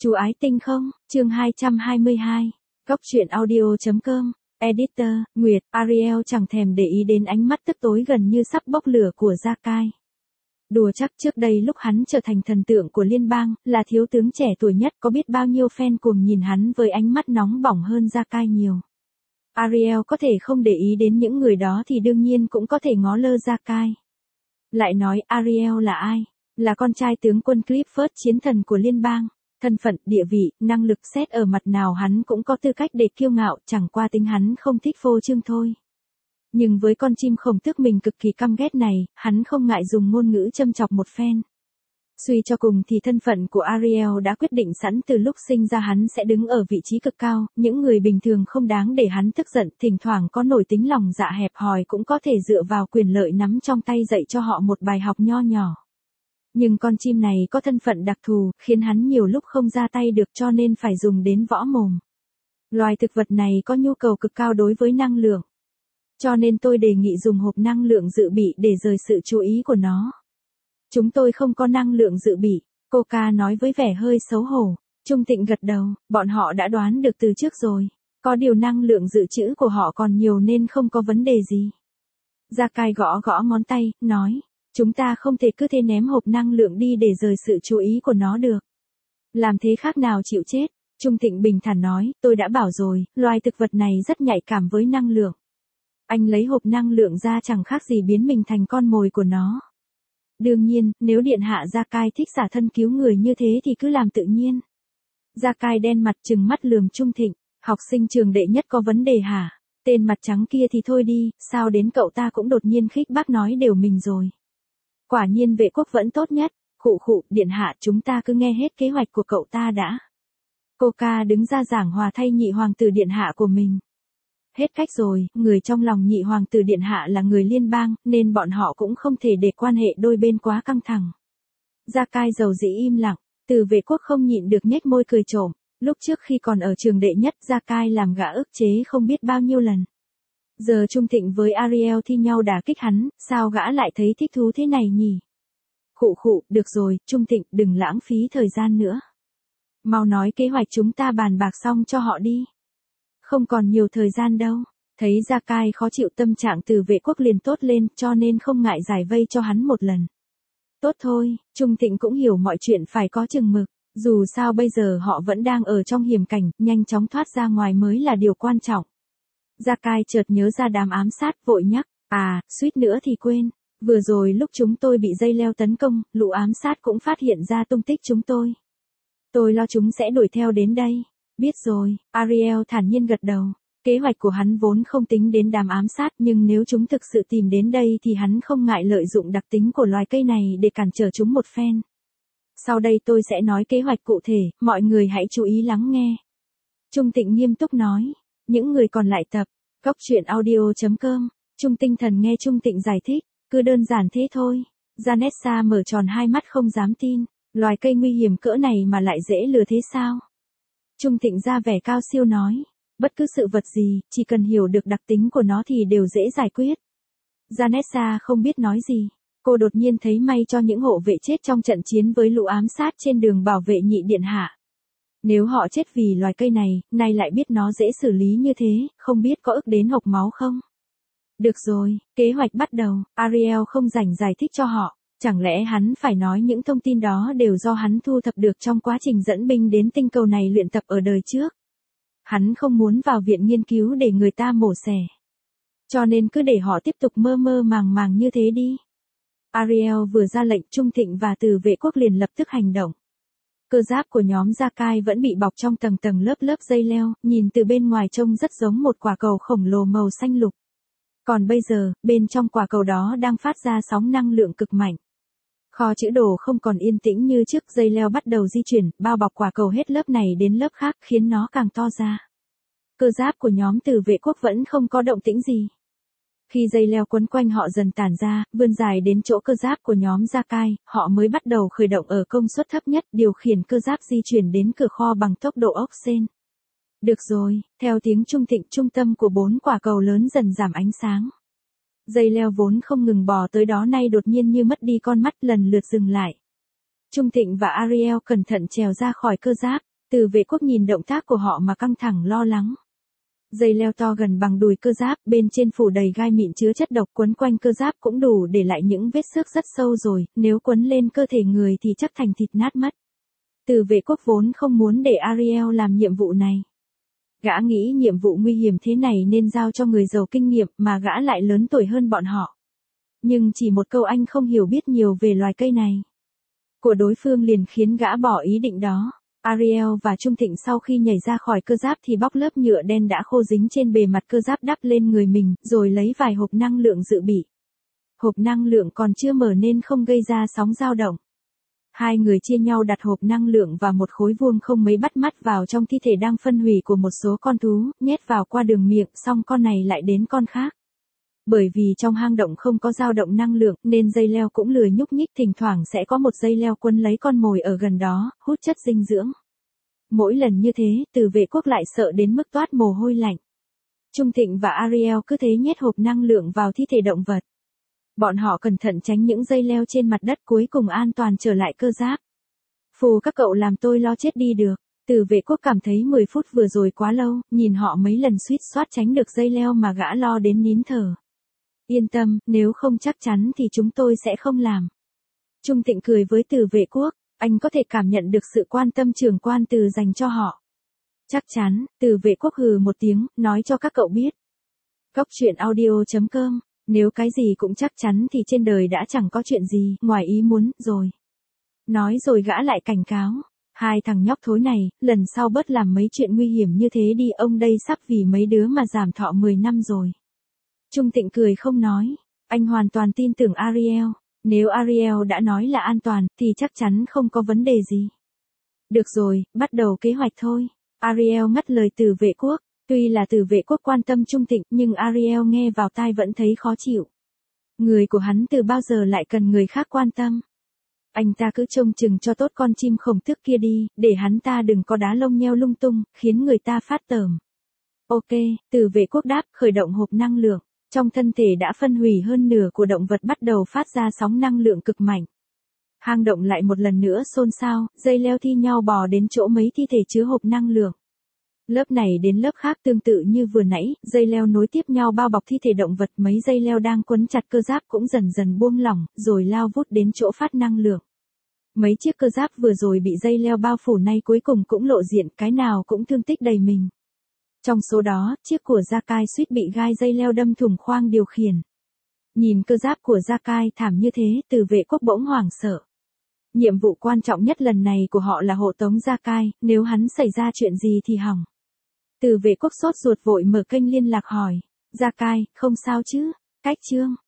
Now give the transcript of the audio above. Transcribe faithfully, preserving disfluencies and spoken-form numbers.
Chú ái tinh không, chương hai trăm hai mươi hai. Góc truyện audio.com, Editor, Nguyệt, Ariel chẳng thèm để ý đến ánh mắt tức tối gần như sắp bốc lửa của Gia Cai. Đùa chắc trước đây lúc hắn trở thành thần tượng của liên bang, là thiếu tướng trẻ tuổi nhất, có biết bao nhiêu fan cuồng nhìn hắn với ánh mắt nóng bỏng hơn Gia Cai nhiều. Ariel có thể không để ý đến những người đó thì đương nhiên cũng có thể ngó lơ Gia Cai. Lại nói Ariel là ai? Là con trai tướng quân Clifford, chiến thần của liên bang. Thân phận, địa vị, năng lực xét ở mặt nào hắn cũng có tư cách để kiêu ngạo, chẳng qua tính hắn không thích phô trương thôi. Nhưng với con chim khổng tước mình cực kỳ căm ghét này, hắn không ngại dùng ngôn ngữ châm chọc một phen. Suy cho cùng thì thân phận của Ariel đã quyết định sẵn từ lúc sinh ra hắn sẽ đứng ở vị trí cực cao, những người bình thường không đáng để hắn tức giận, thỉnh thoảng có nổi tính lòng dạ hẹp hòi cũng có thể dựa vào quyền lợi nắm trong tay dạy cho họ một bài học nho nhỏ. Nhưng con chim này có thân phận đặc thù, khiến hắn nhiều lúc không ra tay được cho nên phải dùng đến võ mồm. Loài thực vật này có nhu cầu cực cao đối với năng lượng. Cho nên tôi đề nghị dùng hộp năng lượng dự bị để rời sự chú ý của nó. Chúng tôi không có năng lượng dự bị, Coca nói với vẻ hơi xấu hổ. Trung Tịnh gật đầu, bọn họ đã đoán được từ trước rồi. Có điều năng lượng dự trữ của họ còn nhiều nên không có vấn đề gì. Gia Cai gõ gõ ngón tay, nói. Chúng ta không thể cứ thế ném hộp năng lượng đi để rời sự chú ý của nó được. Làm thế khác nào chịu chết. Trung Tịnh bình thản nói, tôi đã bảo rồi, loài thực vật này rất nhạy cảm với năng lượng. Anh lấy hộp năng lượng ra chẳng khác gì biến mình thành con mồi của nó. Đương nhiên, nếu điện hạ Gia Cai thích xả thân cứu người như thế thì cứ làm tự nhiên. Gia Cai đen mặt trừng mắt lườm Trung Thịnh, học sinh trường đệ nhất có vấn đề hả? Tên mặt trắng kia thì thôi đi, sao đến cậu ta cũng đột nhiên khích bác nói đều mình rồi. Quả nhiên vệ quốc vẫn tốt nhất, khụ khụ, điện hạ chúng ta cứ nghe hết kế hoạch của cậu ta đã. Coca đứng ra giảng hòa thay nhị hoàng tử điện hạ của mình. Hết cách rồi, người trong lòng nhị hoàng tử điện hạ là người liên bang, nên bọn họ cũng không thể để quan hệ đôi bên quá căng thẳng. Gia Cai dầu dĩ im lặng, từ vệ quốc không nhịn được nhếch môi cười trộm, lúc trước khi còn ở trường đệ nhất Gia Cai làm gã ức chế không biết bao nhiêu lần. Giờ Trung Thịnh với Ariel thi nhau đả kích hắn, sao gã lại thấy thích thú thế này nhỉ? Khụ khụ, được rồi, Trung Thịnh, đừng lãng phí thời gian nữa. Mau nói kế hoạch chúng ta bàn bạc xong cho họ đi. Không còn nhiều thời gian đâu. Thấy Gia Cai khó chịu tâm trạng từ vệ quốc liền tốt lên cho nên không ngại giải vây cho hắn một lần. Tốt thôi, Trung Thịnh cũng hiểu mọi chuyện phải có chừng mực. Dù sao bây giờ họ vẫn đang ở trong hiểm cảnh, nhanh chóng thoát ra ngoài mới là điều quan trọng. Gia Cai chợt nhớ ra đám ám sát vội nhắc, à, suýt nữa thì quên, vừa rồi lúc chúng tôi bị dây leo tấn công, lũ ám sát cũng phát hiện ra tung tích chúng tôi. Tôi lo chúng sẽ đuổi theo đến đây. Biết rồi, Ariel thản nhiên gật đầu, kế hoạch của hắn vốn không tính đến đám ám sát nhưng nếu chúng thực sự tìm đến đây thì hắn không ngại lợi dụng đặc tính của loài cây này để cản trở chúng một phen. Sau đây tôi sẽ nói kế hoạch cụ thể, mọi người hãy chú ý lắng nghe. Trung Tịnh nghiêm túc nói. Những người còn lại tập, góc truyện audio.com, Trung tinh thần nghe Trung Tịnh giải thích, cứ đơn giản thế thôi. Janessa mở tròn hai mắt không dám tin, loài cây nguy hiểm cỡ này mà lại dễ lừa thế sao? Trung Tịnh ra vẻ cao siêu nói, bất cứ sự vật gì, chỉ cần hiểu được đặc tính của nó thì đều dễ giải quyết. Janessa không biết nói gì, cô đột nhiên thấy may cho những hộ vệ chết trong trận chiến với lũ ám sát trên đường bảo vệ nhị điện hạ. Nếu họ chết vì loài cây này, nay lại biết nó dễ xử lý như thế, không biết có ức đến hộc máu không? Được rồi, kế hoạch bắt đầu, Ariel không rảnh giải thích cho họ, chẳng lẽ hắn phải nói những thông tin đó đều do hắn thu thập được trong quá trình dẫn binh đến tinh cầu này luyện tập ở đời trước. Hắn không muốn vào viện nghiên cứu để người ta mổ xẻ. Cho nên cứ để họ tiếp tục mơ mơ màng màng như thế đi. Ariel vừa ra lệnh Trung Thịnh và từ vệ quốc liền lập tức hành động. Cơ giáp của nhóm Gia Cai vẫn bị bọc trong tầng tầng lớp lớp dây leo, nhìn từ bên ngoài trông rất giống một quả cầu khổng lồ màu xanh lục. Còn bây giờ, bên trong quả cầu đó đang phát ra sóng năng lượng cực mạnh. Kho chữ đồ không còn yên tĩnh như trước, dây leo bắt đầu di chuyển, bao bọc quả cầu hết lớp này đến lớp khác khiến nó càng to ra. Cơ giáp của nhóm từ vệ quốc vẫn không có động tĩnh gì. Khi dây leo quấn quanh họ dần tản ra, vươn dài đến chỗ cơ giáp của nhóm Gia Cai, họ mới bắt đầu khởi động ở công suất thấp nhất, điều khiển cơ giáp di chuyển đến cửa kho bằng tốc độ ốc sên. Được rồi, theo tiếng Trung Thịnh, trung tâm của bốn quả cầu lớn dần giảm ánh sáng. Dây leo vốn không ngừng bò tới đó nay đột nhiên như mất đi con mắt lần lượt dừng lại. Trung Thịnh và Ariel cẩn thận trèo ra khỏi cơ giáp, Từ vệ quốc nhìn động tác của họ mà căng thẳng lo lắng. Dây leo to gần bằng đùi cơ giáp, bên trên phủ đầy gai mịn chứa chất độc, quấn quanh cơ giáp cũng đủ để lại những vết xước rất sâu rồi, nếu quấn lên cơ thể người thì chắc thành thịt nát mất. Từ vệ quốc vốn không muốn để Ariel làm nhiệm vụ này. Gã nghĩ nhiệm vụ nguy hiểm thế này nên giao cho người giàu kinh nghiệm, mà gã lại lớn tuổi hơn bọn họ. Nhưng chỉ một câu anh không hiểu biết nhiều về loài cây này của đối phương liền khiến gã bỏ ý định đó. Ariel và Trung Thịnh sau khi nhảy ra khỏi cơ giáp thì bóc lớp nhựa đen đã khô dính trên bề mặt cơ giáp đắp lên người mình, rồi lấy vài hộp năng lượng dự bị. Hộp năng lượng còn chưa mở nên không gây ra sóng dao động. Hai người chia nhau đặt hộp năng lượng và một khối vuông không mấy bắt mắt vào trong thi thể đang phân hủy của một số con thú, nhét vào qua đường miệng, xong con này lại đến con khác. Bởi vì trong hang động không có dao động năng lượng nên dây leo cũng lười nhúc nhích, thỉnh thoảng sẽ có một dây leo quấn lấy con mồi ở gần đó, hút chất dinh dưỡng. Mỗi lần như thế, Từ vệ quốc lại sợ đến mức toát mồ hôi lạnh. Trung Thịnh và Ariel cứ thế nhét hộp năng lượng vào thi thể động vật. Bọn họ cẩn thận tránh những dây leo trên mặt đất, cuối cùng an toàn trở lại cơ giáp. Phù các cậu làm tôi lo chết đi được. Từ vệ quốc cảm thấy mười phút vừa rồi quá lâu, nhìn họ mấy lần suýt soát tránh được dây leo mà gã lo đến nín thở. Yên tâm, nếu không chắc chắn thì chúng tôi sẽ không làm. Trung Thịnh cười với Từ vệ quốc, anh có thể cảm nhận được sự quan tâm trưởng quan Từ dành cho họ. Chắc chắn, Từ vệ quốc hừ một tiếng, nói cho các cậu biết. Cóc truyện audio chấm com, nếu cái gì cũng chắc chắn thì trên đời đã chẳng có chuyện gì ngoài ý muốn rồi. Nói rồi gã lại cảnh cáo. Hai thằng nhóc thối này, lần sau bớt làm mấy chuyện nguy hiểm như thế đi, ông đây sắp vì mấy đứa mà giảm thọ mười năm rồi. Trung Thịnh cười không nói, anh hoàn toàn tin tưởng Ariel, nếu Ariel đã nói là an toàn, thì chắc chắn không có vấn đề gì. Được rồi, bắt đầu kế hoạch thôi. Ariel ngắt lời Từ vệ quốc, tuy là Từ vệ quốc quan tâm Trung Thịnh nhưng Ariel nghe vào tai vẫn thấy khó chịu. Người của hắn từ bao giờ lại cần người khác quan tâm. Anh ta cứ trông chừng cho tốt con chim khổng tước kia đi, để hắn ta đừng có đá lông nheo lung tung, khiến người ta phát tởm. Ok, Từ vệ quốc đáp, khởi động hộp năng lượng. Trong thân thể đã phân hủy hơn nửa của động vật bắt đầu phát ra sóng năng lượng cực mạnh. Hang động lại một lần nữa xôn xao, dây leo thi nhau bò đến chỗ mấy thi thể chứa hộp năng lượng. Lớp này đến lớp khác tương tự như vừa nãy, dây leo nối tiếp nhau bao bọc thi thể động vật, mấy dây leo đang quấn chặt cơ giáp cũng dần dần buông lỏng, rồi lao vút đến chỗ phát năng lượng. Mấy chiếc cơ giáp vừa rồi bị dây leo bao phủ nay cuối cùng cũng lộ diện, cái nào cũng thương tích đầy mình. Trong số đó, chiếc của Jakai suýt bị gai dây leo đâm thủng khoang điều khiển. Nhìn cơ giáp của Jakai thảm như thế, Từ vệ quốc bỗng hoảng sợ. Nhiệm vụ quan trọng nhất lần này của họ là hộ tống Jakai, nếu hắn xảy ra chuyện gì thì hỏng. Từ vệ quốc sốt ruột vội mở kênh liên lạc hỏi. Jakai, không sao chứ? Cách chương.